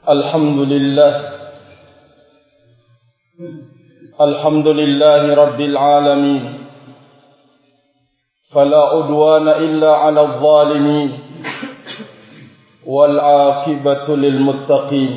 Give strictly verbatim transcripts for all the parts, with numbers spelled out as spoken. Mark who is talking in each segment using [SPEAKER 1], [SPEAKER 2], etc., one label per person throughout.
[SPEAKER 1] الحمد لله الحمد لله رب العالمين فلا عدوان إلا على الظالمين والعاقبة للمتقين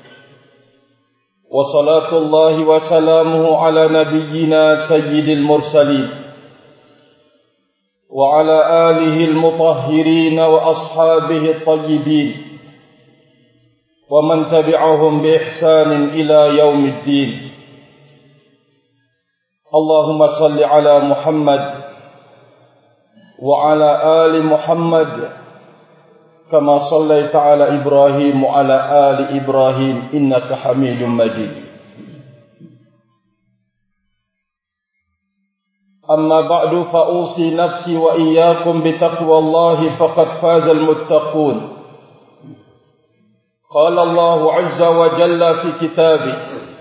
[SPEAKER 1] وصلاة الله وسلامه على نبينا سيد المرسلين وعلى آله المطهرين وأصحابه الطيبين ومن تبعهم بإحسان إلى يوم الدين. اللهم صل على محمد وعلى آل محمد كما صليت على إبراهيم وعلى آل إبراهيم إنك حميد مجيد. أما بعد فأوصي نفسي وإياكم بتقوى الله فقد فاز المتقون. قال الله عز وجل في كتابه: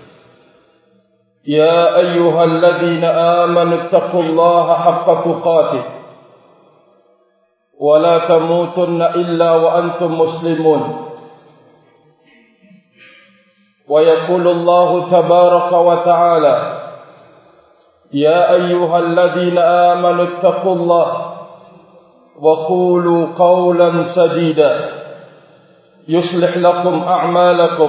[SPEAKER 1] يا أيها الذين آمنوا اتقوا الله حق تقاته ولا تموتن إلا وأنتم مسلمون. ويقول الله تبارك وتعالى: يا أيها الذين آمنوا اتقوا الله وقولوا قولا سديدا يصلح لكم أعمالكم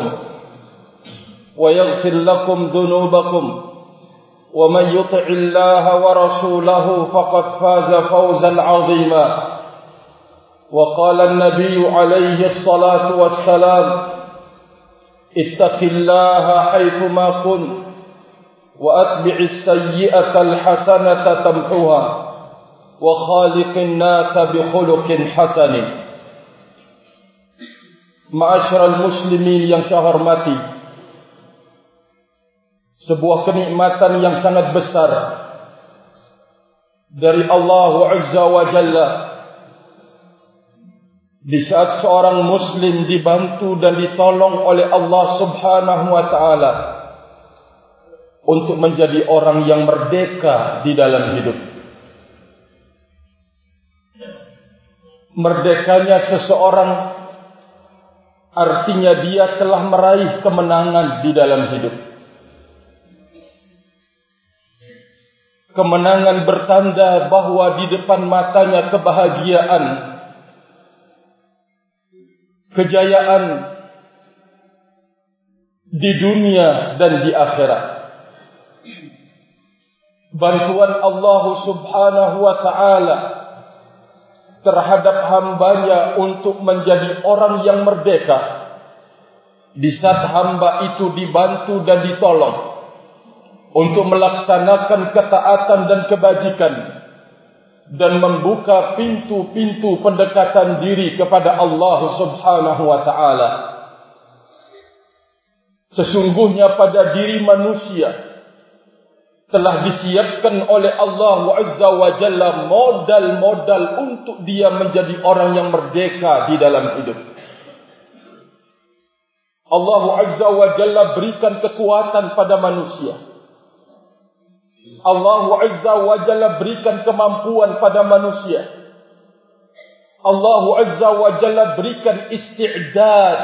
[SPEAKER 1] ويغفر لكم ذنوبكم ومن يطع الله ورسوله فقد فاز فوزا عظيما. وقال النبي عليه الصلاة والسلام: اتق الله حيثما كنت وأتبع السيئة الحسنة تمحوها وخالق الناس بخلق حسن. Ma'asyiral muslimin yang saya hormati, sebuah kenikmatan yang sangat besar dari Allah Azza wa Jalla di saat seorang muslim dibantu dan ditolong oleh Allah Subhanahu wa taala untuk menjadi orang yang merdeka di dalam hidup. Merdekanya seseorang artinya dia telah meraih kemenangan di dalam hidup. Kemenangan bertanda bahwa di depan matanya kebahagiaan, kejayaan di dunia dan di akhirat. Bantuan Allah Subhanahu wa ta'ala terhadap hambanya untuk menjadi orang yang merdeka di saat hamba itu dibantu dan ditolong untuk melaksanakan ketaatan dan kebajikan dan membuka pintu-pintu pendekatan diri kepada Allah Subhanahu wa ta'ala. Sesungguhnya pada diri manusia telah disiapkan oleh Allah Azza wa Jalla modal-modal untuk dia menjadi orang yang merdeka di dalam hidup. Allah Azza wa Jalla berikan kekuatan pada manusia. Allah Azza wa Jalla berikan kemampuan pada manusia. Allah Azza wa Jalla berikan isti'dad,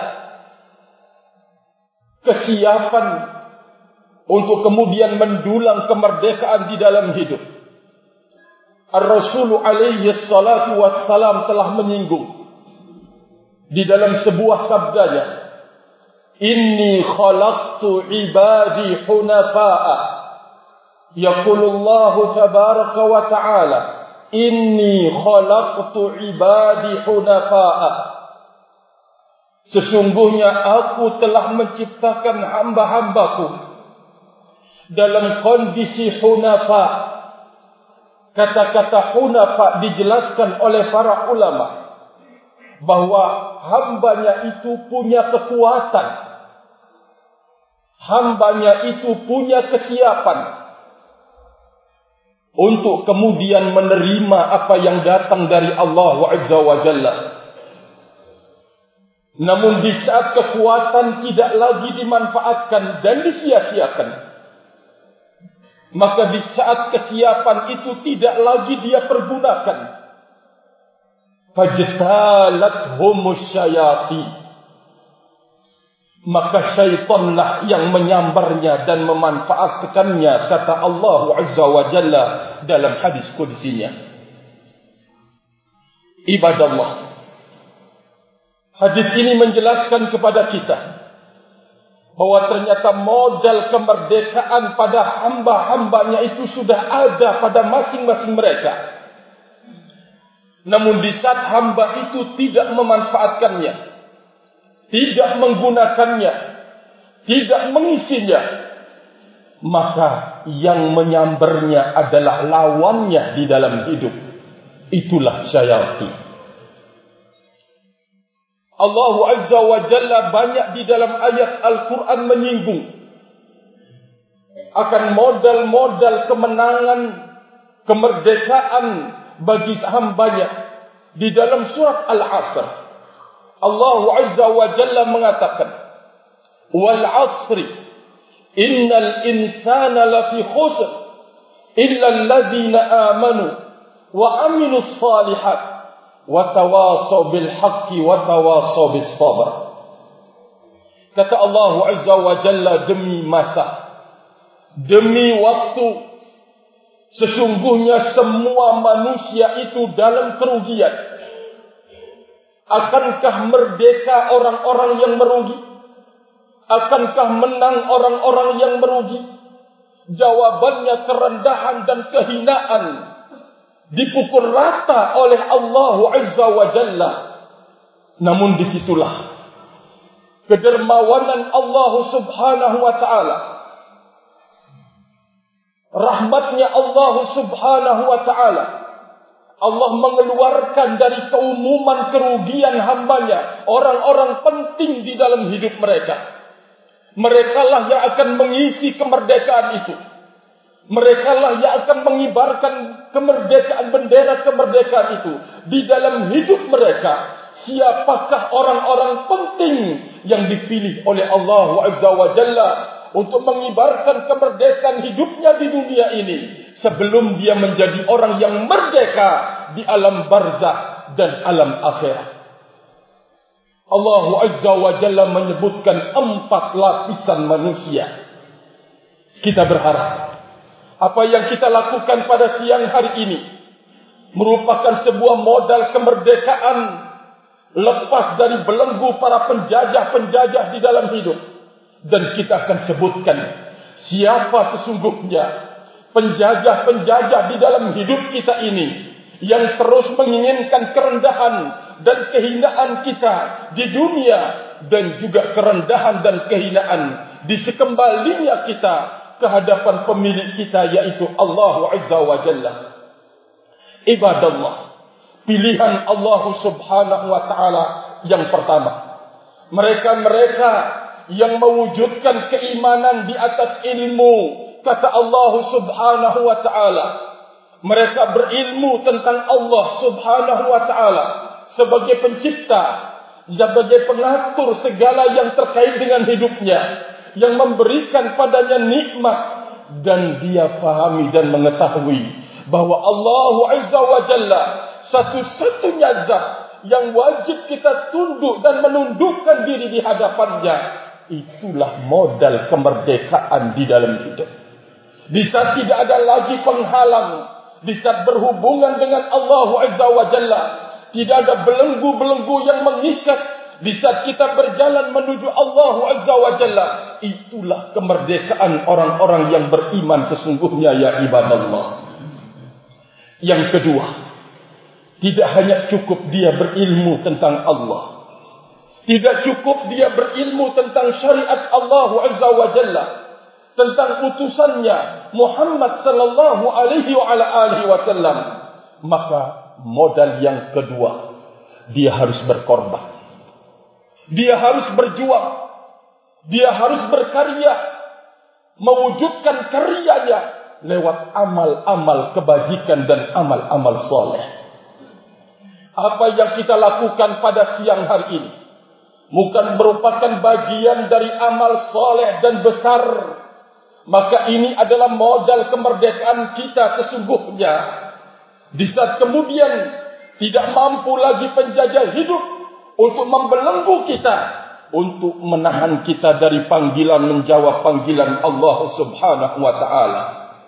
[SPEAKER 1] kesiapan untuk kemudian mendulang kemerdekaan di dalam hidup. Ar-Rasul alaihi salatu wassalam telah menyinggung di dalam sebuah sabdanya: Inni khalaqtu ibadi hunafa'a. Yaqulullahu tabaraka wa ta'ala: Inni khalaqtu ibadi hunafa'a. Sesungguhnya aku telah menciptakan hamba-hambaku dalam kondisi hunafa. Kata-kata hunafa dijelaskan oleh para ulama bahwa hambanya itu punya kekuatan, hambanya itu punya kesiapan untuk kemudian menerima apa yang datang dari Allah Azza wa Jalla. Namun di saat kekuatan tidak lagi dimanfaatkan dan disia-siakan, maka di saat kesiapan itu tidak lagi dia pergunakan, fajtalathum syayati, maka syaitanlah yang menyambarnya dan memanfaatkannya, kata Allah Azza wa Jalla dalam hadis qudsinya. Ibadallah, hadis ini menjelaskan kepada kita bahwa ternyata modal kemerdekaan pada hamba-hambanya itu sudah ada pada masing-masing mereka. Namun di saat hamba itu tidak memanfaatkannya, tidak menggunakannya, tidak mengisinya, maka yang menyambarnya adalah lawannya di dalam hidup. Itulah syaitan. Allah Azza wa Jalla banyak di dalam ayat Al-Quran menyinggung akan modal-modal kemenangan, kemerdekaan bagi hambanya. Di dalam surat Al-Asr, Allah Azza wa Jalla mengatakan, wal asri innal insana lafi khusr illa alladhina amanu wa amilus salihat wa tawasaw bil haqqi wa tawasaw bis sabr. Kata Allah Azza wa Jalla, demi masa, demi waktu, sesungguhnya semua manusia itu dalam kerugian. Akankah merdeka orang-orang yang merugi? Akankah menang orang-orang yang merugi? Jawabannya kerendahan dan kehinaan dipukul rata oleh Allah Azza wa Jalla. Namun disitulah kedermawanan Allah Subhanahu wa ta'ala, rahmatnya Allah Subhanahu wa ta'ala. Allah mengeluarkan dari keumuman kerugian hambanya orang-orang penting di dalam hidup mereka. Merekalah yang akan mengisi kemerdekaan itu. Merekalah yang akan mengibarkan kemerdekaan, bendera kemerdekaan itu di dalam hidup mereka. Siapakah orang-orang penting yang dipilih oleh Allah Azza wa Jalla untuk mengibarkan kemerdekaan hidupnya di dunia ini sebelum dia menjadi orang yang merdeka di alam barzakh dan alam akhirat? Allah Azza wa Jalla menyebutkan empat lapisan manusia. Kita berharap apa yang kita lakukan pada siang hari ini merupakan sebuah modal kemerdekaan lepas dari belenggu para penjajah-penjajah di dalam hidup. Dan kita akan sebutkan siapa sesungguhnya penjajah-penjajah di dalam hidup kita ini yang terus menginginkan kerendahan dan kehinaan kita di dunia, dan juga kerendahan dan kehinaan di sekembalinya kita ke hadapan pemilik kita, yaitu Allah Azza wa Jalla. Ibadallah, pilihan Allah Subhanahu wa ta'ala yang pertama, mereka-mereka yang mewujudkan keimanan di atas ilmu. Kata Allah Subhanahu wa ta'ala, mereka berilmu tentang Allah Subhanahu wa ta'ala sebagai pencipta, sebagai pengatur segala yang terkait dengan hidupnya, yang memberikan padanya nikmat, dan dia pahami dan mengetahui bahwa Allah Azza wa Jalla satu-satunya zat yang wajib kita tunduk dan menundukkan diri di hadapannya. Itulah modal kemerdekaan di dalam hidup. Di saat tidak ada lagi penghalang, di saat berhubungan dengan Allah Azza wa Jalla, tidak ada belenggu-belenggu yang mengikat. Di saat kita berjalan menuju Allah Azza wa Jalla, itulah kemerdekaan orang-orang yang beriman sesungguhnya, ya ibadallah. Yang kedua, tidak hanya cukup dia berilmu tentang Allah, tidak cukup dia berilmu tentang syariat Allah Azza wa Jalla, tentang utusannya Muhammad sallallahu alaihi wa ala alihi wasallam, maka modal yang kedua, dia harus berkorban. Dia harus berjuang. Dia harus berkarya, mewujudkan karyanya lewat amal-amal kebajikan dan amal-amal soleh. Apa yang kita lakukan pada siang hari ini bukan merupakan bagian dari amal soleh dan besar, maka ini adalah modal kemerdekaan kita sesungguhnya. Di saat kemudian tidak mampu lagi penjajah hidup untuk membelenggu kita, untuk menahan kita dari panggilan menjawab panggilan Allah Subhanahu wa taala.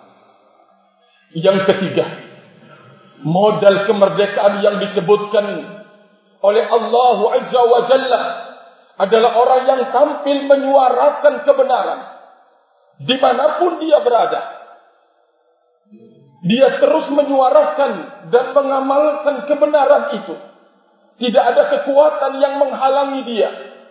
[SPEAKER 1] Yang ketiga, modal kemerdekaan yang disebutkan oleh Allah Azza wa Jalla adalah orang yang tampil menyuarakan kebenaran dimanapun dia berada. Dia terus menyuarakan dan mengamalkan kebenaran itu. Tidak ada kekuatan yang menghalangi dia.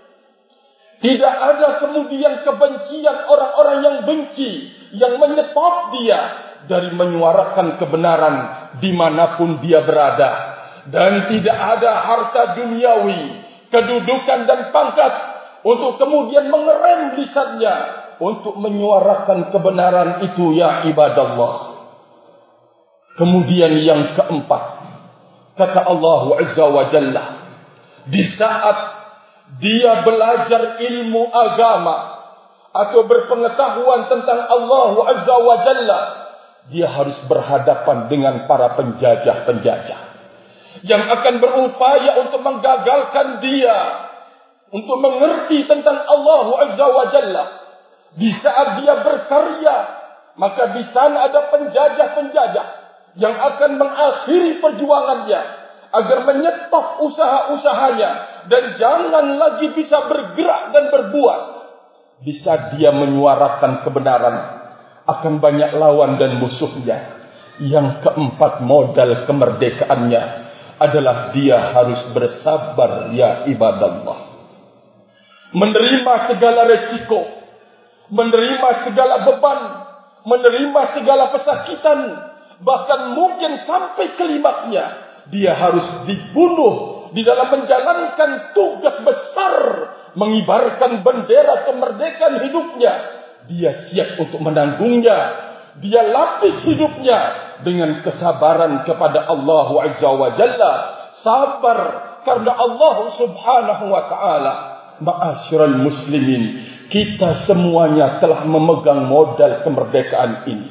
[SPEAKER 1] Tidak ada kemudian kebencian orang-orang yang benci yang menyetop dia dari menyuarakan kebenaran dimanapun dia berada. Dan tidak ada harta duniawi, kedudukan dan pangkat untuk kemudian mengerem lisannya untuk menyuarakan kebenaran itu, ya ibadallah. Kemudian yang keempat, kata Allah Azza wa Jalla, di saat dia belajar ilmu agama atau berpengetahuan tentang Allah Azza wa Jalla, dia harus berhadapan dengan para penjajah-penjajah yang akan berupaya untuk menggagalkan dia untuk mengerti tentang Allah Azza wa Jalla. Di saat dia berkarya, maka di sana ada penjajah-penjajah yang akan mengakhiri perjuangannya agar menyetop usaha-usahanya dan jangan lagi bisa bergerak dan berbuat. Bisa dia menyuarakan kebenaran, akan banyak lawan dan musuhnya. Yang keempat, modal kemerdekaannya adalah dia harus bersabar, ya ibadallah. Menerima segala resiko, menerima segala beban, menerima segala pesakitan, bahkan mungkin sampai klimaknya dia harus dibunuh di dalam menjalankan tugas besar mengibarkan bendera kemerdekaan hidupnya. Dia siap untuk menanggungnya. Dia lapis hidupnya dengan kesabaran kepada Allah Azza wa Jalla. Sabar karena Allah Subhanahu wa taala. Ma'asyiral muslimin, kita semuanya telah memegang modal kemerdekaan ini.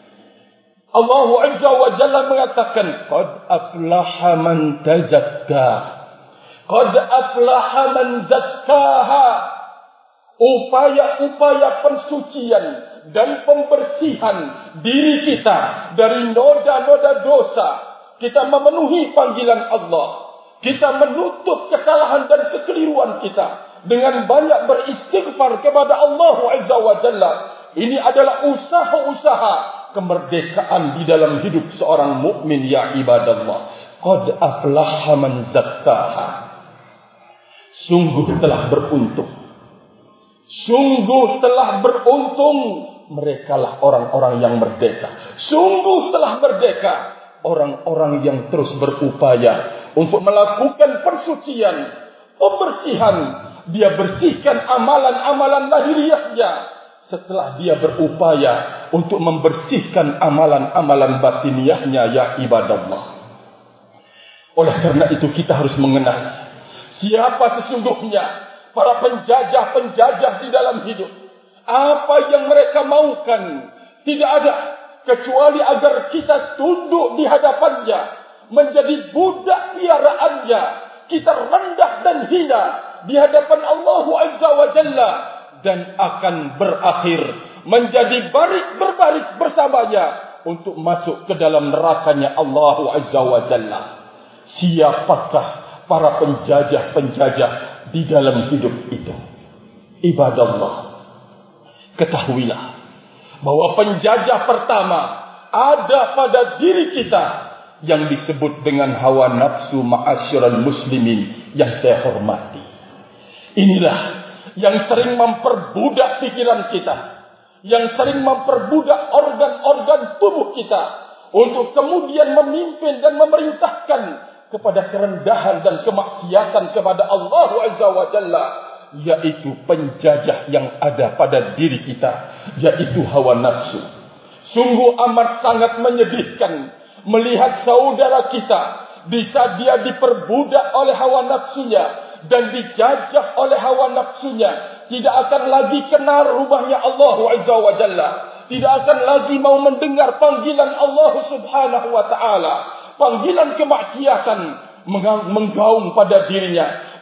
[SPEAKER 1] Allah Azza wa Jalla mengatakan, qad aflaha man tazakka, qad aflaha man zakkaha. Upaya-upaya pensucian dan pembersihan diri kita dari noda-noda dosa, kita memenuhi panggilan Allah, kita menutup kesalahan dan kekeliruan kita dengan banyak beristighfar kepada Allah Azza wa Jalla. Ini adalah usaha-usaha kemerdekaan di dalam hidup seorang mukmin, ya ibadallah. Qad aflaha man zakkaha. Sungguh telah beruntung. Sungguh telah beruntung. Merekalah orang-orang yang merdeka. Sungguh telah merdeka orang-orang yang terus berupaya untuk melakukan persucian, pembersihan. Dia bersihkan amalan-amalan lahiriahnya setelah dia berupaya untuk membersihkan amalan-amalan batiniahnya, ya ibadallah. Oleh karena itu kita harus mengenal siapa sesungguhnya para penjajah-penjajah di dalam hidup. Apa yang mereka maukan tidak ada kecuali agar kita tunduk di hadapannya, menjadi budak piaraannya. Kita rendah dan hina di hadapan Allah Azza wa Jalla dan akan berakhir menjadi baris berbaris bersamanya untuk masuk ke dalam nerakanya Allah Azza wa Jalla. Siapakah para penjajah-penjajah di dalam hidup itu? Ibadallah, ketahuilah bahwa penjajah pertama ada pada diri kita yang disebut dengan hawa nafsu, ma'asyiral muslimin yang saya hormati. Inilah yang sering memperbudak pikiran kita, yang sering memperbudak organ-organ tubuh kita untuk kemudian memimpin dan memerintahkan kepada kerendahan dan kemaksiatan kepada Allah Azza wa Jalla, yaitu penjajah yang ada pada diri kita, yaitu hawa nafsu. Sungguh amat sangat menyedihkan melihat saudara kita bisa dia diperbudak oleh hawa nafsunya dan dijajah oleh hawa nafsunya, tidak akan lagi kenal rumahnya Allah Azza wa Jalla, tidak akan lagi mau mendengar panggilan Allah Subhanahu wa taala. Panggilan kemaksiatan menggaung pada dirinya,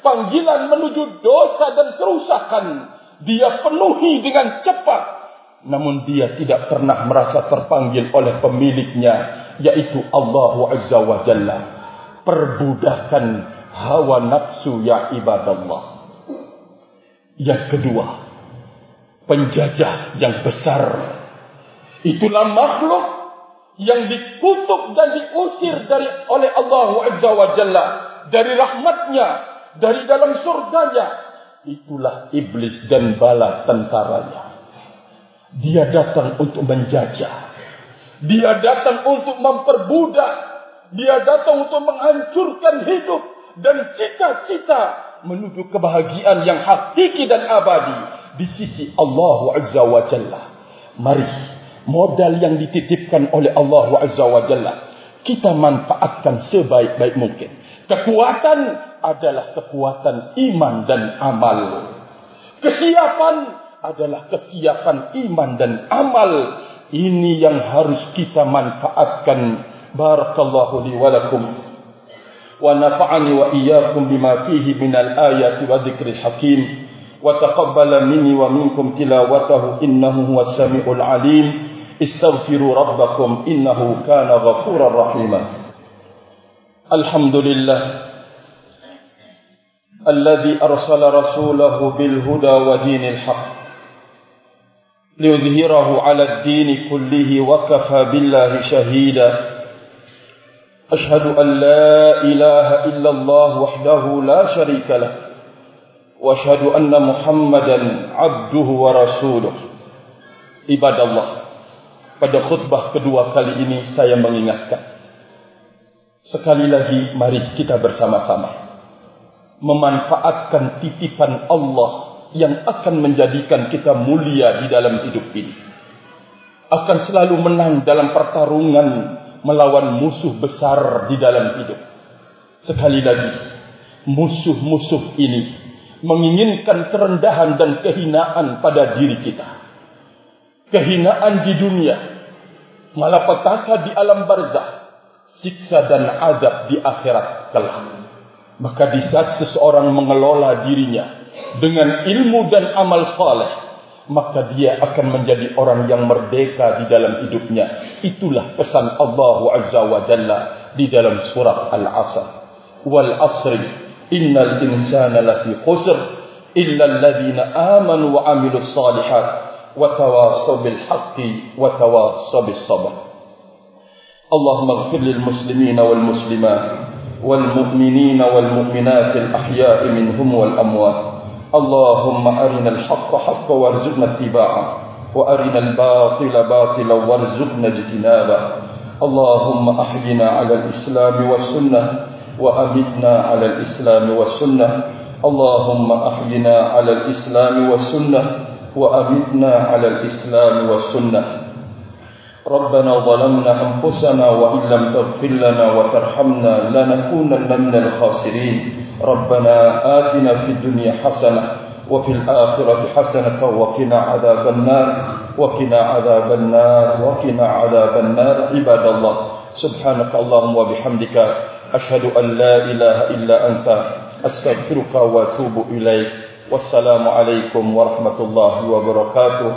[SPEAKER 1] panggilan menuju dosa dan kerusakan dia penuhi dengan cepat, namun dia tidak pernah merasa terpanggil oleh pemiliknya, yaitu Allah Azza wa Jalla. Perbudakan hawa nafsu ya ibadallah. Yang kedua, penjajah yang besar. Itulah makhluk yang dikutuk dan diusir dari oleh Allah Azza wa Jalla dari rahmatnya, dari dalam surganya. Itulah iblis dan bala tentaranya. Dia datang untuk menjajah. Dia datang untuk memperbudak. Dia datang untuk menghancurkan hidup dan cita-cita menuju kebahagiaan yang hakiki dan abadi di sisi Allah Azza wa Jalla. Mari, modal yang dititipkan oleh Allah Azza wa Jalla kita manfaatkan sebaik-baik mungkin. Kekuatan adalah kekuatan iman dan amal. Kesiapan adalah kesiapan iman dan amal. Ini yang harus kita manfaatkan. Barakallahu li wa lakum wa nafa'ani wa iyyakum bima fihi minal ayati wa dzikril hakim wa taqabbala minni wa minkum tilawatahu innahu huwas samiul alim. Istaghfiru rabbakum innahu kana ghafurar rahima. Alhamdulillah alladhi arsala rasulahu bil huda wa dinil haqq liyudhhirahu 'ala ad-din kullihi wa kafa billahi shahida. Ashhadu an la ilaha illallah wahdahu la sharika lah wa ashhadu anna Muhammadan 'abduhu wa rasuluh. Ibadallah, pada khutbah kedua kali ini saya mengingatkan sekali lagi, mari kita bersama-sama memanfaatkan titipan Allah yang akan menjadikan kita mulia di dalam hidup ini. Akan selalu menang dalam pertarungan melawan musuh besar di dalam hidup. Sekali lagi, musuh-musuh ini menginginkan kerendahan dan kehinaan pada diri kita. Kehinaan di dunia, malapetaka di alam barzakh, siksa dan azab di akhirat kelak. Maka di saat seseorang mengelola dirinya dengan ilmu dan amal saleh, maka dia akan menjadi orang yang merdeka di dalam hidupnya. Itulah pesan Allah Azza wa Jalla di dalam surat Al-Asr. Wal asri innal insana lafi khusr illa alladhina amanu wa amilus salihat wa tawassaw bil haqqi wa tawassaw bis sabr. اللهم اغفر للمسلمين والمسلمات والمؤمنين والمؤمنات الأحياء منهم والأموات. اللهم أرنا الحق حقا وارزقنا اتباعه وأرنا الباطل باطلا وارزقنا اجتنابه. اللهم أحينا على الإسلام والسنة وأمتنا على الإسلام والسنة. اللهم أحينا على الإسلام والسنة وأمتنا على الإسلام والسنة. ربنا ظلمنا أنفسنا وإن لم تغفر لنا وترحمنا لنكونن من الخاسرين. ربنا آتنا في الدنيا حسنة وفي الآخرة حسنة وقنا عذاب النار وقنا عذاب النار وقنا عذاب النار. عباد الله، سبحانك اللهم وبحمدك أشهد أن لا إله إلا أنت أستغفرك وأتوب إليك. والسلام عليكم ورحمة الله وبركاته.